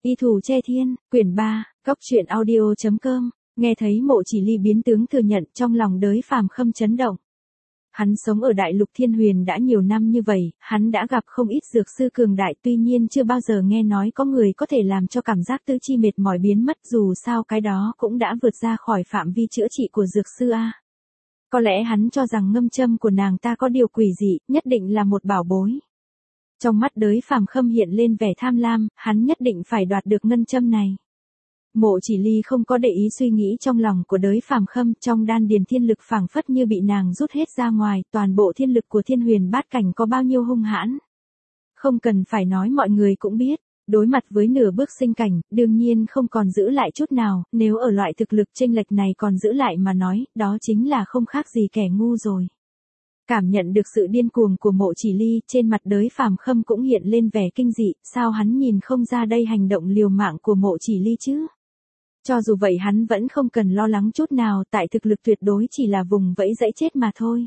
Y thủ che thiên, quyển 3, Cốc truyện audio.com, nghe thấy Mộ Chỉ Ly biến tướng thừa nhận trong lòng Đới Phàm Khâm chấn động. Hắn sống ở Đại Lục Thiên Huyền đã nhiều năm như vậy, hắn đã gặp không ít dược sư cường đại, tuy nhiên chưa bao giờ nghe nói có người có thể làm cho cảm giác tứ chi mệt mỏi biến mất, dù sao cái đó cũng đã vượt ra khỏi phạm vi chữa trị của dược sư a. Có lẽ hắn cho rằng ngâm châm của nàng ta có điều quỷ dị, nhất định là một bảo bối. Trong mắt Đới Phàm Khâm hiện lên vẻ tham lam, hắn nhất định phải đoạt được ngân châm này. Mộ Chỉ Ly không có để ý suy nghĩ trong lòng của Đới Phàm Khâm, trong đan điền thiên lực phảng phất như bị nàng rút hết ra ngoài, toàn bộ thiên lực của Thiên Huyền Bát Cảnh có bao nhiêu hung hãn. Không cần phải nói mọi người cũng biết, đối mặt với nửa bước sinh cảnh, đương nhiên không còn giữ lại chút nào, nếu ở loại thực lực chênh lệch này còn giữ lại mà nói, đó chính là không khác gì kẻ ngu rồi. Cảm nhận được sự điên cuồng của Mộ Chỉ Ly, trên mặt Đới Phàm Khâm cũng hiện lên vẻ kinh dị, sao hắn nhìn không ra đây hành động liều mạng của Mộ Chỉ Ly chứ? Cho dù vậy hắn vẫn không cần lo lắng chút nào, tại thực lực tuyệt đối chỉ là vùng vẫy dãy chết mà thôi.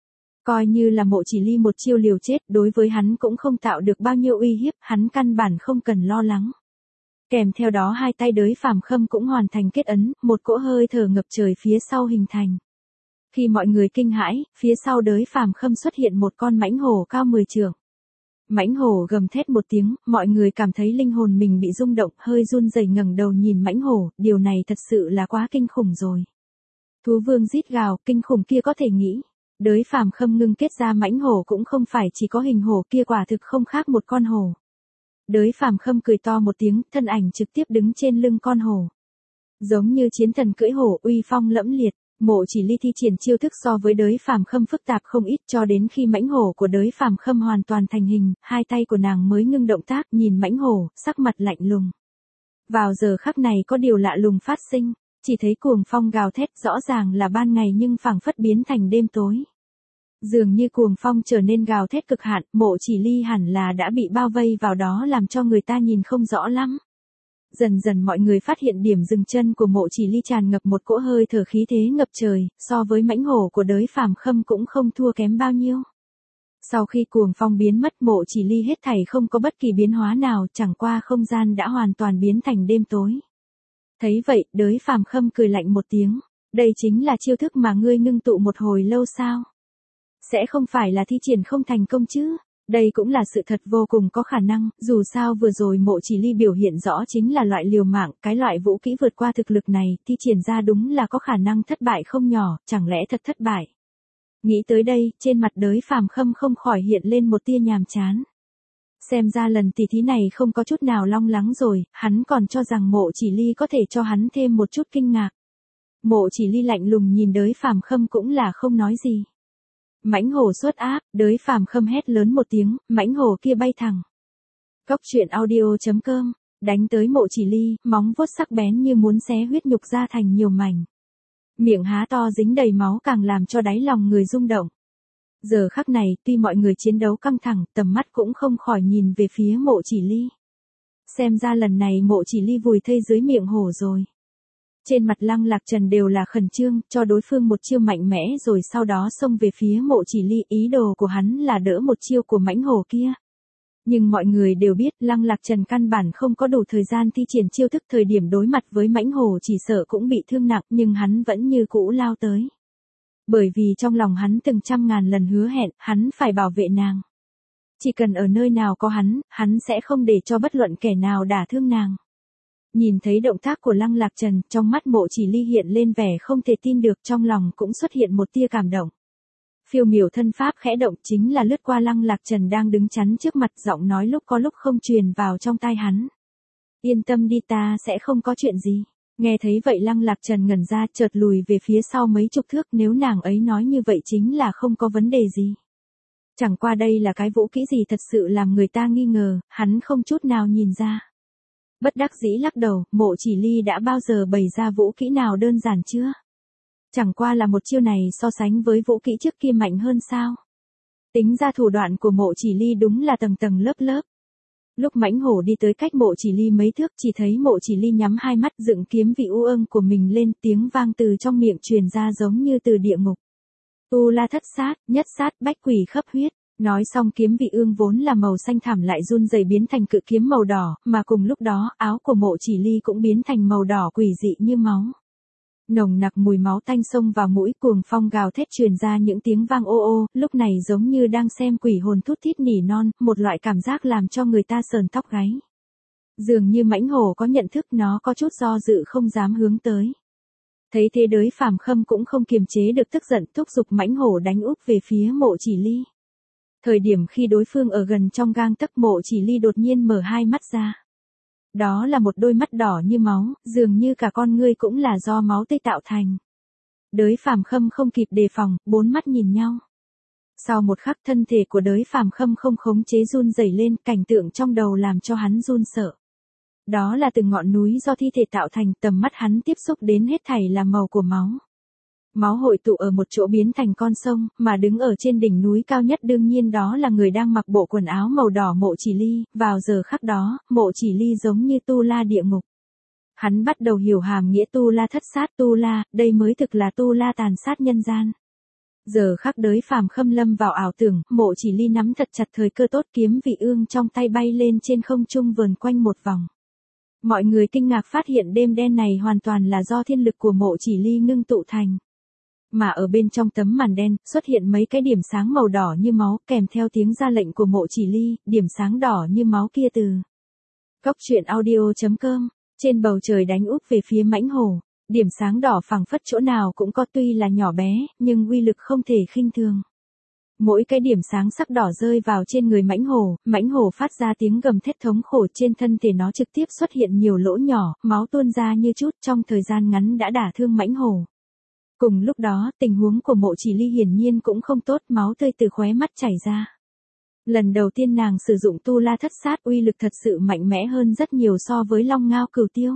Coi như là Mộ Chỉ Ly một chiêu liều chết, đối với hắn cũng không tạo được bao nhiêu uy hiếp, hắn căn bản không cần lo lắng. Kèm theo đó hai tay Đới Phàm Khâm cũng hoàn thành kết ấn, một cỗ hơi thở ngập trời phía sau hình thành. Khi mọi người kinh hãi, phía sau Đới Phàm Khâm xuất hiện một con mãnh hổ cao 10 trượng. Mãnh hổ gầm thét một tiếng, mọi người cảm thấy linh hồn mình bị rung động, hơi run rẩy ngẩng đầu nhìn mãnh hổ, điều này thật sự là quá kinh khủng rồi. Thú vương rít gào, kinh khủng kia có thể nghĩ. Đới Phàm Khâm ngưng kết ra mãnh hổ cũng không phải chỉ có hình hổ, kia quả thực không khác một con hổ. Đới Phàm Khâm cười to một tiếng, thân ảnh trực tiếp đứng trên lưng con hổ. Giống như chiến thần cưỡi hổ, uy phong lẫm liệt. Mộ Chỉ Ly thi triển chiêu thức so với Đới Phàm Khâm phức tạp không ít, cho đến khi mãnh hổ của Đới Phàm Khâm hoàn toàn thành hình, hai tay của nàng mới ngưng động tác, nhìn mãnh hổ, sắc mặt lạnh lùng. Vào giờ khắc này có điều lạ lùng phát sinh, chỉ thấy cuồng phong gào thét, rõ ràng là ban ngày nhưng phảng phất biến thành đêm tối. Dường như cuồng phong trở nên gào thét cực hạn, Mộ Chỉ Ly hẳn là đã bị bao vây vào đó làm cho người ta nhìn không rõ lắm. Dần dần mọi người phát hiện điểm dừng chân của Mộ Chỉ Ly tràn ngập một cỗ hơi thở khí thế ngập trời, so với mãnh hổ của Đới Phàm Khâm cũng không thua kém bao nhiêu. Sau khi cuồng phong biến mất, Mộ Chỉ Ly hết thảy không có bất kỳ biến hóa nào, chẳng qua không gian đã hoàn toàn biến thành đêm tối. Thấy vậy, Đới Phàm Khâm cười lạnh một tiếng, đây chính là chiêu thức mà ngươi ngưng tụ một hồi lâu sao? Sẽ không phải là thi triển không thành công chứ? Đây cũng là sự thật vô cùng có khả năng, dù sao vừa rồi Mộ Chỉ Ly biểu hiện rõ chính là loại liều mạng, cái loại vũ kỹ vượt qua thực lực này, thi triển ra đúng là có khả năng thất bại không nhỏ, chẳng lẽ thật thất bại. Nghĩ tới đây, trên mặt Đới Phàm Khâm không khỏi hiện lên một tia nhàm chán. Xem ra lần tỷ thí này không có chút nào long lắng rồi, hắn còn cho rằng Mộ Chỉ Ly có thể cho hắn thêm một chút kinh ngạc. Mộ Chỉ Ly lạnh lùng nhìn Đới Phàm Khâm cũng là không nói gì. Mãnh hổ xuất áp, Đới Phàm Khâm hét lớn một tiếng, mãnh hổ kia bay thẳng. Cốc truyện audio.com, đánh tới Mộ Chỉ Ly, móng vuốt sắc bén như muốn xé huyết nhục ra thành nhiều mảnh. Miệng há to dính đầy máu càng làm cho đáy lòng người rung động. Giờ khắc này, tuy mọi người chiến đấu căng thẳng, tầm mắt cũng không khỏi nhìn về phía Mộ Chỉ Ly. Xem ra lần này Mộ Chỉ Ly vùi thây dưới miệng hổ rồi. Trên mặt Lăng Lạc Trần đều là khẩn trương, cho đối phương một chiêu mạnh mẽ rồi sau đó xông về phía Mộ Chỉ Ly, ý đồ của hắn là đỡ một chiêu của mãnh hổ kia. Nhưng mọi người đều biết Lăng Lạc Trần căn bản không có đủ thời gian thi triển chiêu thức, thời điểm đối mặt với mãnh hổ chỉ sợ cũng bị thương nặng, nhưng hắn vẫn như cũ lao tới. Bởi vì trong lòng hắn từng trăm ngàn lần hứa hẹn, hắn phải bảo vệ nàng. Chỉ cần ở nơi nào có hắn sẽ không để cho bất luận kẻ nào đả thương nàng. Nhìn thấy động tác của Lăng Lạc Trần, trong mắt Mộ Chỉ Ly hiện lên vẻ không thể tin được, trong lòng cũng xuất hiện một tia cảm động. Phiêu miểu thân pháp khẽ động, chính là lướt qua Lăng Lạc Trần đang đứng chắn trước mặt, giọng nói lúc có lúc không truyền vào trong tai hắn. Yên tâm đi, ta sẽ không có chuyện gì. Nghe thấy vậy Lăng Lạc Trần ngẩn ra, chợt lùi về phía sau mấy chục thước, nếu nàng ấy nói như vậy chính là không có vấn đề gì. Chẳng qua đây là cái vũ kỹ gì thật sự làm người ta nghi ngờ, hắn không chút nào nhìn ra. Bất đắc dĩ lắc đầu, Mộ Chỉ Ly đã bao giờ bày ra vũ kỹ nào đơn giản chưa? Chẳng qua là một chiêu này so sánh với vũ kỹ trước kia mạnh hơn sao? Tính ra thủ đoạn của Mộ Chỉ Ly đúng là tầng tầng lớp lớp. Lúc mãnh hổ đi tới cách Mộ Chỉ Ly mấy thước, chỉ thấy Mộ Chỉ Ly nhắm hai mắt, dựng kiếm vị u ương của mình lên, tiếng vang từ trong miệng truyền ra giống như từ địa ngục. Tu la thất sát, nhất sát bách quỷ khắp huyết. Nói xong kiếm vị ương vốn là màu xanh thẳm lại run rẩy biến thành cự kiếm màu đỏ, mà cùng lúc đó áo của Mộ Chỉ Ly cũng biến thành màu đỏ quỷ dị như máu. Nồng nặc mùi máu tanh xông vào mũi, cuồng phong gào thét truyền ra những tiếng vang ô ô, lúc này giống như đang xem quỷ hồn thút thít nỉ non, một loại cảm giác làm cho người ta sờn tóc gáy. Dường như mãnh hổ có nhận thức, nó có chút do dự không dám hướng tới. Thấy thế Đới Phàm Khâm cũng không kiềm chế được tức giận, thúc giục mãnh hổ đánh úp về phía Mộ Chỉ Ly. Thời điểm khi đối phương ở gần trong gang tấc, Mộ Chỉ Ly đột nhiên mở hai mắt ra. Đó là một đôi mắt đỏ như máu, dường như cả con ngươi cũng là do máu tươi tạo thành. Đới Phàm Khâm không kịp đề phòng, bốn mắt nhìn nhau. Sau một khắc thân thể của Đới Phàm Khâm không khống chế run rẩy lên, cảnh tượng trong đầu làm cho hắn run sợ. Đó là từng ngọn núi do thi thể tạo thành, tầm mắt hắn tiếp xúc đến hết thảy là màu của máu. Máu hội tụ ở một chỗ biến thành con sông, mà đứng ở trên đỉnh núi cao nhất đương nhiên đó là người đang mặc bộ quần áo màu đỏ Mộ Chỉ Ly. Vào giờ khắc đó, Mộ Chỉ Ly giống như tu la địa ngục. Hắn bắt đầu hiểu hàm nghĩa tu la thất sát, tu la, đây mới thực là tu la tàn sát nhân gian. Giờ khắc Đới Phàm Khâm lâm vào ảo tưởng, Mộ Chỉ Ly nắm thật chặt thời cơ tốt, kiếm vị ương trong tay bay lên trên không trung vờn quanh một vòng. Mọi người kinh ngạc phát hiện đêm đen này hoàn toàn là do thiên lực của Mộ Chỉ Ly ngưng tụ thành. Mà ở bên trong tấm màn đen, xuất hiện mấy cái điểm sáng màu đỏ như máu, kèm theo tiếng ra lệnh của Mộ Chỉ Ly, điểm sáng đỏ như máu kia từ Cốc truyện audio.com, trên bầu trời đánh úp về phía mãnh hổ, điểm sáng đỏ phẳng phất chỗ nào cũng có, tuy là nhỏ bé, nhưng uy lực không thể khinh thường. Mỗi cái điểm sáng sắc đỏ rơi vào trên người mãnh hổ phát ra tiếng gầm thét thống khổ, trên thân thể nó trực tiếp xuất hiện nhiều lỗ nhỏ, máu tuôn ra như chút, trong thời gian ngắn đã đả thương mãnh hổ. Cùng lúc đó, tình huống của Mộ Chỉ Ly hiển nhiên cũng không tốt, máu tươi từ khóe mắt chảy ra. Lần đầu tiên nàng sử dụng tu la thất sát, uy lực thật sự mạnh mẽ hơn rất nhiều so với Long Ngao Cửu Tiêu.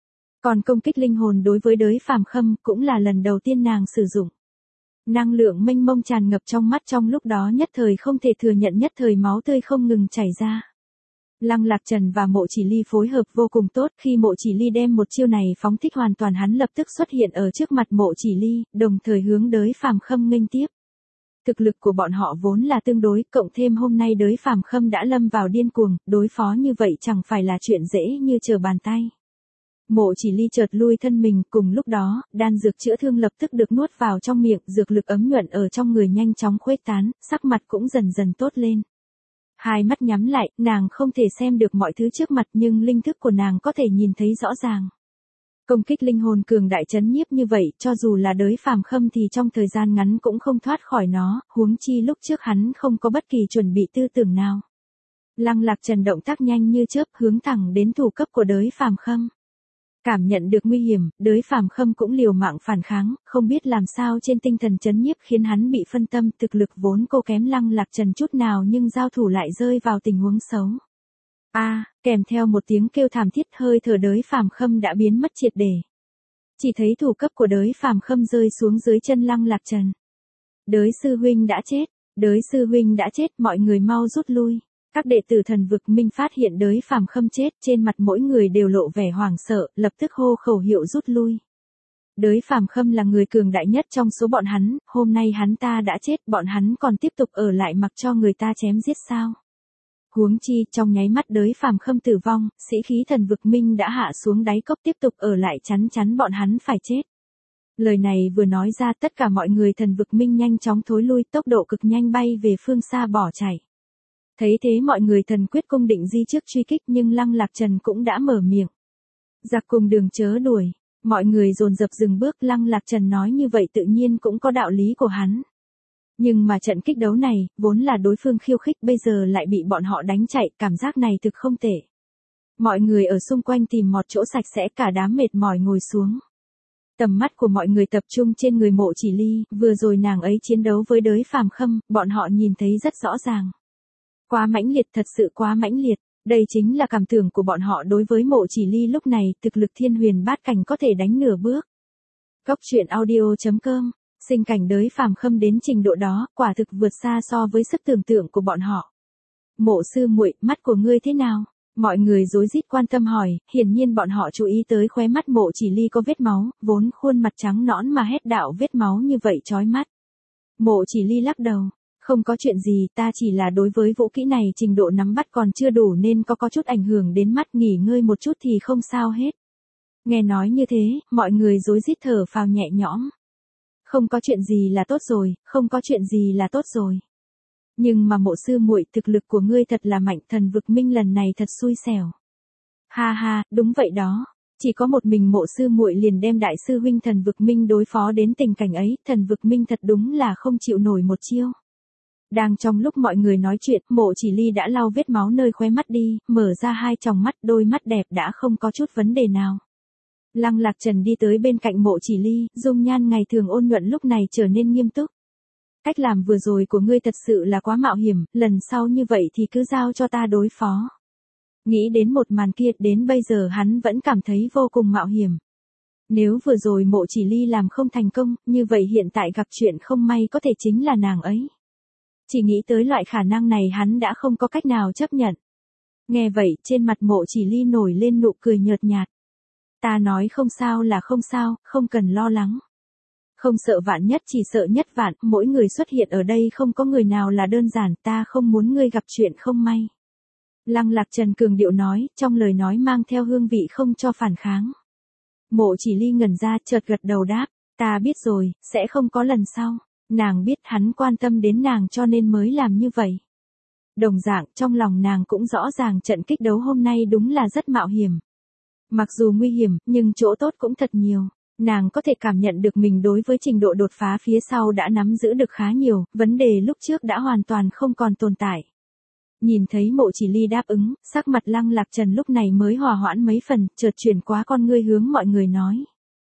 Còn công kích linh hồn đối với Đới Phàm Khâm cũng là lần đầu tiên nàng sử dụng. Năng lượng mênh mông tràn ngập trong mắt, trong lúc đó nhất thời không thể thừa nhận, nhất thời máu tươi không ngừng chảy ra. Lăng Lạc Trần và Mộ Chỉ Ly phối hợp vô cùng tốt, khi Mộ Chỉ Ly đem một chiêu này phóng thích hoàn toàn, hắn lập tức xuất hiện ở trước mặt Mộ Chỉ Ly, đồng thời hướng Đới Phàm Khâm nghênh tiếp. Thực lực của bọn họ vốn là tương đối, cộng thêm hôm nay Đới Phàm Khâm đã lâm vào điên cuồng, đối phó như vậy chẳng phải là chuyện dễ như trở bàn tay. Mộ Chỉ Ly chợt lui thân mình, cùng lúc đó, đan dược chữa thương lập tức được nuốt vào trong miệng, dược lực ấm nhuận ở trong người nhanh chóng khuếch tán, sắc mặt cũng dần dần tốt lên. Hai mắt nhắm lại, nàng không thể xem được mọi thứ trước mặt nhưng linh thức của nàng có thể nhìn thấy rõ ràng. Công kích linh hồn cường đại chấn nhiếp như vậy, cho dù là Đới Phàm Khâm thì trong thời gian ngắn cũng không thoát khỏi nó, huống chi lúc trước hắn không có bất kỳ chuẩn bị tư tưởng nào. Lăng Lạc Trần động tác nhanh như chớp hướng thẳng đến thủ cấp của Đới Phàm Khâm. Cảm nhận được nguy hiểm, Đới Phàm Khâm cũng liều mạng phản kháng, không biết làm sao trên tinh thần chấn nhiếp khiến hắn bị phân tâm, thực lực vốn cô kém Lăng Lạc Trần chút nào nhưng giao thủ lại rơi vào tình huống xấu. Kèm theo một tiếng kêu thảm thiết, hơi thở Đới Phàm Khâm đã biến mất triệt để. Chỉ thấy thủ cấp của Đới Phàm Khâm rơi xuống dưới chân Lăng Lạc Trần. Đới sư huynh đã chết, Đới sư huynh đã chết, mọi người mau rút lui. Các đệ tử Thần Vực Minh phát hiện Đới Phàm Khâm chết, trên mặt mỗi người đều lộ vẻ hoảng sợ, lập tức hô khẩu hiệu rút lui. Đới Phàm Khâm là người cường đại nhất trong số bọn hắn, hôm nay hắn ta đã chết, bọn hắn còn tiếp tục ở lại mặc cho người ta chém giết sao? Huống chi, trong nháy mắt Đới Phàm Khâm tử vong, sĩ khí Thần Vực Minh đã hạ xuống đáy cốc, tiếp tục ở lại chắn bọn hắn phải chết. Lời này vừa nói ra, tất cả mọi người Thần Vực Minh nhanh chóng thối lui, tốc độ cực nhanh bay về phương xa bỏ chạy. Thấy thế mọi người Thần Quyết Cung định di trước truy kích, nhưng Lăng Lạc Trần cũng đã mở miệng. Giặc cùng đường chớ đuổi. Mọi người dồn dập dừng bước, Lăng Lạc Trần nói như vậy tự nhiên cũng có đạo lý của hắn. Nhưng mà trận kích đấu này, vốn là đối phương khiêu khích, bây giờ lại bị bọn họ đánh chạy, cảm giác này thực không tệ. Mọi người ở xung quanh tìm một chỗ sạch sẽ, cả đám mệt mỏi ngồi xuống. Tầm mắt của mọi người tập trung trên người Mộ Chỉ Ly, vừa rồi nàng ấy chiến đấu với Đới Phàm Khâm, bọn họ nhìn thấy rất rõ ràng. Quá mãnh liệt, thật sự quá mãnh liệt. Đây chính là cảm tưởng của bọn họ đối với Mộ Chỉ Ly lúc này, thực lực thiên huyền bát cảnh có thể đánh nửa bước. Cốc truyện audio.com, sinh cảnh Đới Phàm Khâm đến trình độ đó, quả thực vượt xa so với sức tưởng tượng của bọn họ. Mộ sư muội, mắt của ngươi thế nào? Mọi người rối rít quan tâm hỏi, hiển nhiên bọn họ chú ý tới khóe mắt Mộ Chỉ Ly có vết máu, vốn khuôn mặt trắng nõn mà hết đạo vết máu như vậy chói mắt. Mộ Chỉ Ly lắc đầu, Không có chuyện gì, ta chỉ là đối với vũ kỹ này trình độ nắm bắt còn chưa đủ nên có chút ảnh hưởng đến mắt, nghỉ ngơi một chút thì không sao hết. Nghe nói như thế, mọi người rối rít thở phào nhẹ nhõm. Không có chuyện gì là tốt rồi, không có chuyện gì là tốt rồi. Nhưng mà Mộ sư muội, thực lực của ngươi thật là mạnh, Thần Vực Minh lần này thật xui xẻo. Ha ha, đúng vậy đó. Chỉ có một mình Mộ sư muội liền đem đại sư huynh Thần Vực Minh đối phó đến tình cảnh ấy, Thần Vực Minh thật đúng là không chịu nổi một chiêu. Đang trong lúc mọi người nói chuyện, Mộ Chỉ Ly đã lau vết máu nơi khóe mắt đi, mở ra hai tròng mắt, đôi mắt đẹp đã không có chút vấn đề nào. Lăng Lạc Trần đi tới bên cạnh Mộ Chỉ Ly, dung nhan ngày thường ôn nhuận lúc này trở nên nghiêm túc. Cách làm vừa rồi của ngươi thật sự là quá mạo hiểm, lần sau như vậy thì cứ giao cho ta đối phó. Nghĩ đến một màn kia, đến bây giờ hắn vẫn cảm thấy vô cùng mạo hiểm. Nếu vừa rồi Mộ Chỉ Ly làm không thành công, như vậy hiện tại gặp chuyện không may có thể chính là nàng ấy. Chỉ nghĩ tới loại khả năng này hắn đã không có cách nào chấp nhận. Nghe vậy, trên mặt Mộ Chỉ Ly nổi lên nụ cười nhợt nhạt. Ta nói không sao là không sao, không cần lo lắng. Không sợ vạn nhất chỉ sợ nhất vạn, mỗi người xuất hiện ở đây không có người nào là đơn giản, ta không muốn ngươi gặp chuyện không may. Lăng Lạc Trần cường điệu nói, trong lời nói mang theo hương vị không cho phản kháng. Mộ Chỉ Ly ngẩn ra, chợt gật đầu đáp, ta biết rồi, sẽ không có lần sau. Nàng biết hắn quan tâm đến nàng cho nên mới làm như vậy. Đồng dạng, trong lòng nàng cũng rõ ràng trận kích đấu hôm nay đúng là rất mạo hiểm. Mặc dù nguy hiểm, nhưng chỗ tốt cũng thật nhiều. Nàng có thể cảm nhận được mình đối với trình độ đột phá phía sau đã nắm giữ được khá nhiều, vấn đề lúc trước đã hoàn toàn không còn tồn tại. Nhìn thấy Mộ Chỉ Ly đáp ứng, sắc mặt Lăng Lạc Trần lúc này mới hòa hoãn mấy phần, chợt chuyển qua con ngươi hướng mọi người nói.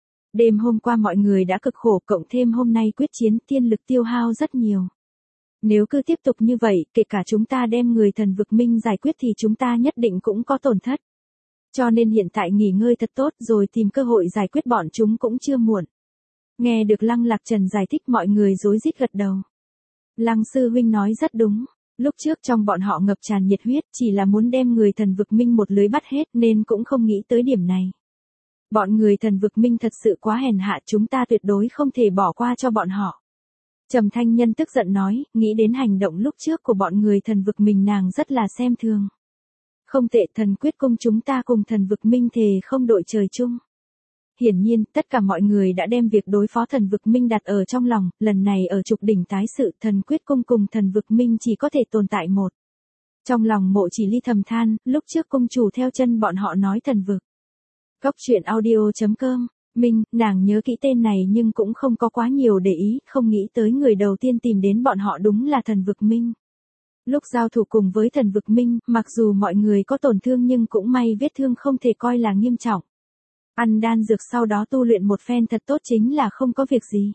Đêm hôm qua mọi người đã cực khổ, cộng thêm hôm nay quyết chiến, tiên lực tiêu hao rất nhiều. Nếu cứ tiếp tục như vậy, kể cả chúng ta đem người Thần Vực Minh giải quyết thì chúng ta nhất định cũng có tổn thất. Cho nên hiện tại nghỉ ngơi thật tốt rồi tìm cơ hội giải quyết bọn chúng cũng chưa muộn. Nghe được Lăng Lạc Trần giải thích, mọi người rối rít gật đầu. Lăng sư huynh nói rất đúng. Lúc trước trong bọn họ ngập tràn nhiệt huyết, chỉ là muốn đem người Thần Vực Minh một lưới bắt hết nên cũng không nghĩ tới điểm này. Bọn người Thần Vực Minh thật sự quá hèn hạ, chúng ta tuyệt đối không thể bỏ qua cho bọn họ. Trầm Thanh Nhân tức giận nói, nghĩ đến hành động lúc trước của bọn người Thần Vực Minh nàng rất là xem thường. Không tệ, Thần Quyết Cung chúng ta cùng Thần Vực Minh thề không đội trời chung. Hiển nhiên, tất cả mọi người đã đem việc đối phó Thần Vực Minh đặt ở trong lòng, lần này ở trục đỉnh tái sự, Thần Quyết Cung cùng Thần Vực Minh chỉ có thể tồn tại một. Trong lòng Mộ Chỉ Ly thầm than, lúc trước cung chủ theo chân bọn họ nói thần vực. Góc truyện audio.com, Minh, nàng nhớ kỹ tên này nhưng cũng không có quá nhiều để ý, không nghĩ tới người đầu tiên tìm đến bọn họ đúng là Thần Vực Minh. Lúc giao thủ cùng với Thần Vực Minh, mặc dù mọi người có tổn thương nhưng cũng may vết thương không thể coi là nghiêm trọng. Ăn đan dược sau đó tu luyện một phen thật tốt chính là không có việc gì.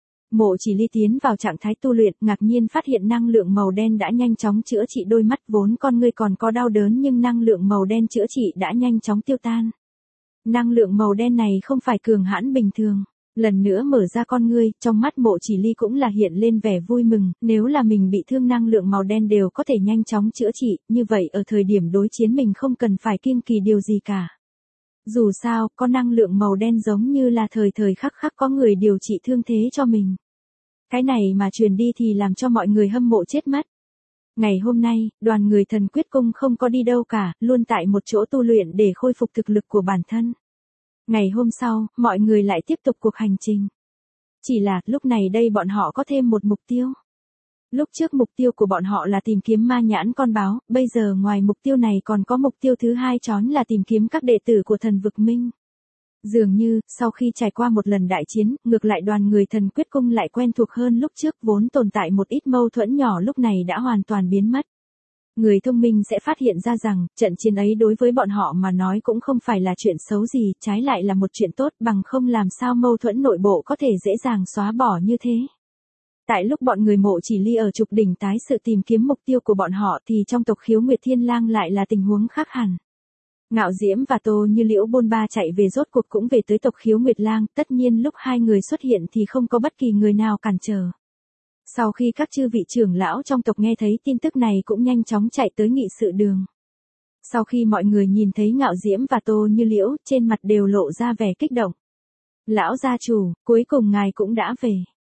Mộ Chỉ Ly tiến vào trạng thái tu luyện, ngạc nhiên phát hiện năng lượng màu đen đã nhanh chóng chữa trị đôi mắt, vốn con ngươi còn có đau đớn nhưng năng lượng màu đen chữa trị đã nhanh chóng tiêu tan. Năng lượng màu đen này không phải cường hãn bình thường. Lần nữa mở ra con ngươi, trong mắt Mộ Chỉ Ly cũng là hiện lên vẻ vui mừng, nếu là mình bị thương năng lượng màu đen đều có thể nhanh chóng chữa trị, như vậy ở thời điểm đối chiến mình không cần phải kiêng kỳ điều gì cả. Dù sao, có năng lượng màu đen giống như là thời thời khắc khắc có người điều trị thương thế cho mình. Cái này mà truyền đi thì làm cho mọi người hâm mộ chết mất. Ngày hôm nay, đoàn người Thần Quyết Cung không có đi đâu cả, luôn tại một chỗ tu luyện để khôi phục thực lực của bản thân. Ngày hôm sau, mọi người lại tiếp tục cuộc hành trình. Chỉ là, lúc này đây bọn họ có thêm một mục tiêu. Lúc trước mục tiêu của bọn họ là tìm kiếm ma nhãn con báo, bây giờ ngoài mục tiêu này còn có mục tiêu thứ hai chón là tìm kiếm các đệ tử của Thần Vực Minh. Dường như, sau khi trải qua một lần đại chiến, ngược lại đoàn người Thần Quyết Cung lại quen thuộc hơn lúc trước, vốn tồn tại một ít mâu thuẫn nhỏ lúc này đã hoàn toàn biến mất. Người thông minh sẽ phát hiện ra rằng, trận chiến ấy đối với bọn họ mà nói cũng không phải là chuyện xấu gì, trái lại là một chuyện tốt, bằng không làm sao mâu thuẫn nội bộ có thể dễ dàng xóa bỏ như thế. Tại lúc bọn người Mộ Chỉ Ly ở trục đỉnh tái sự tìm kiếm mục tiêu của bọn họ thì trong tộc Khiếu Nguyệt Thiên Lang lại là tình huống khác hẳn. Ngạo Diễm và Tô Như Liễu bôn ba chạy về rốt cuộc cũng về tới tộc Khiếu Nguyệt Lang, tất nhiên lúc hai người xuất hiện thì không có bất kỳ người nào cản trở. Sau khi các chư vị trưởng lão trong tộc nghe thấy tin tức này cũng nhanh chóng chạy tới nghị sự đường. Sau khi mọi người nhìn thấy Ngạo Diễm và Tô Như Liễu, trên mặt đều lộ ra vẻ kích động. Lão gia chủ, cuối cùng ngài cũng đã về.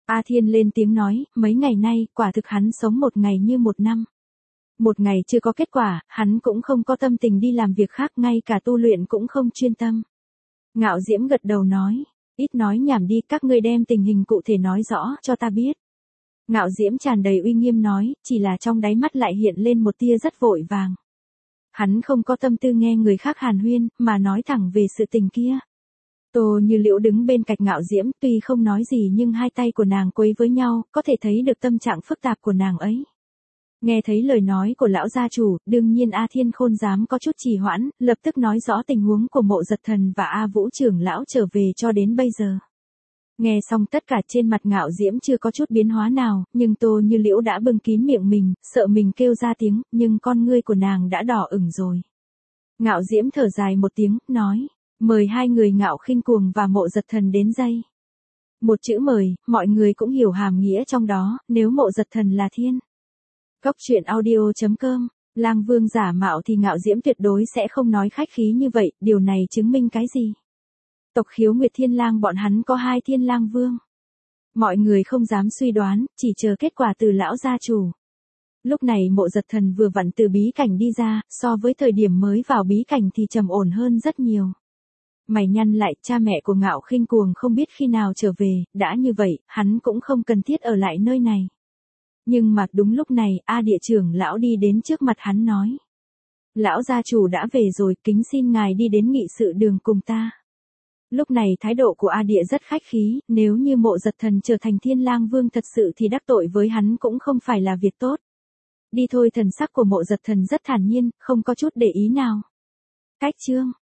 A Thiên lên tiếng nói, mấy ngày nay, quả thực hắn sống một ngày như một năm. Một ngày chưa có kết quả, hắn cũng không có tâm tình đi làm việc khác, ngay cả tu luyện cũng không chuyên tâm. Ngạo Diễm gật đầu nói, ít nói nhảm đi, các ngươi đem tình hình cụ thể nói rõ cho ta biết. Ngạo Diễm tràn đầy uy nghiêm nói, chỉ là trong đáy mắt lại hiện lên một tia rất vội vàng. Hắn không có tâm tư nghe người khác hàn huyên, mà nói thẳng về sự tình kia. Tô Như Liễu đứng bên cạnh Ngạo Diễm, tuy không nói gì nhưng hai tay của nàng quấy với nhau, có thể thấy được tâm trạng phức tạp của nàng ấy. Nghe thấy lời nói của lão gia chủ, đương nhiên A Thiên Khôn dám có chút trì hoãn, lập tức nói rõ tình huống của Mộ Giật Thần và A Vũ trưởng lão trở về cho đến bây giờ. Nghe xong tất cả, trên mặt Ngạo Diễm chưa có chút biến hóa nào, nhưng Tô Như Liễu đã bưng kín miệng mình, sợ mình kêu ra tiếng, nhưng con ngươi của nàng đã đỏ ửng rồi. Ngạo Diễm thở dài một tiếng, nói, mời hai người Ngạo Khinh Cuồng và Mộ Giật Thần đến đây. Một chữ mời, mọi người cũng hiểu hàm nghĩa trong đó, nếu Mộ Giật Thần là thiên. Cốc truyện audio.com, Lang Vương giả mạo thì Ngạo Diễm tuyệt đối sẽ không nói khách khí như vậy, điều này chứng minh cái gì? Tộc Khiếu Nguyệt Thiên Lang bọn hắn có 2 Thiên Lang Vương. Mọi người không dám suy đoán, chỉ chờ kết quả từ lão gia chủ. Lúc này Mộ Giật Thần vừa vặn từ bí cảnh đi ra, so với thời điểm mới vào bí cảnh thì trầm ổn hơn rất nhiều. Mày nhăn lại, cha mẹ của Ngạo Khinh Cuồng không biết khi nào trở về, đã như vậy, hắn cũng không cần thiết ở lại nơi này. Nhưng mà đúng lúc này, A Địa trưởng lão đi đến trước mặt hắn nói. Lão gia chủ đã về rồi, kính xin ngài đi đến nghị sự đường cùng ta. Lúc này thái độ của A Địa rất khách khí, nếu như Mộ Giật Thần trở thành Thiên Lang Vương thật sự thì đắc tội với hắn cũng không phải là việc tốt. Đi thôi, thần sắc của Mộ Giật Thần rất thản nhiên, không có chút để ý nào. Cách chương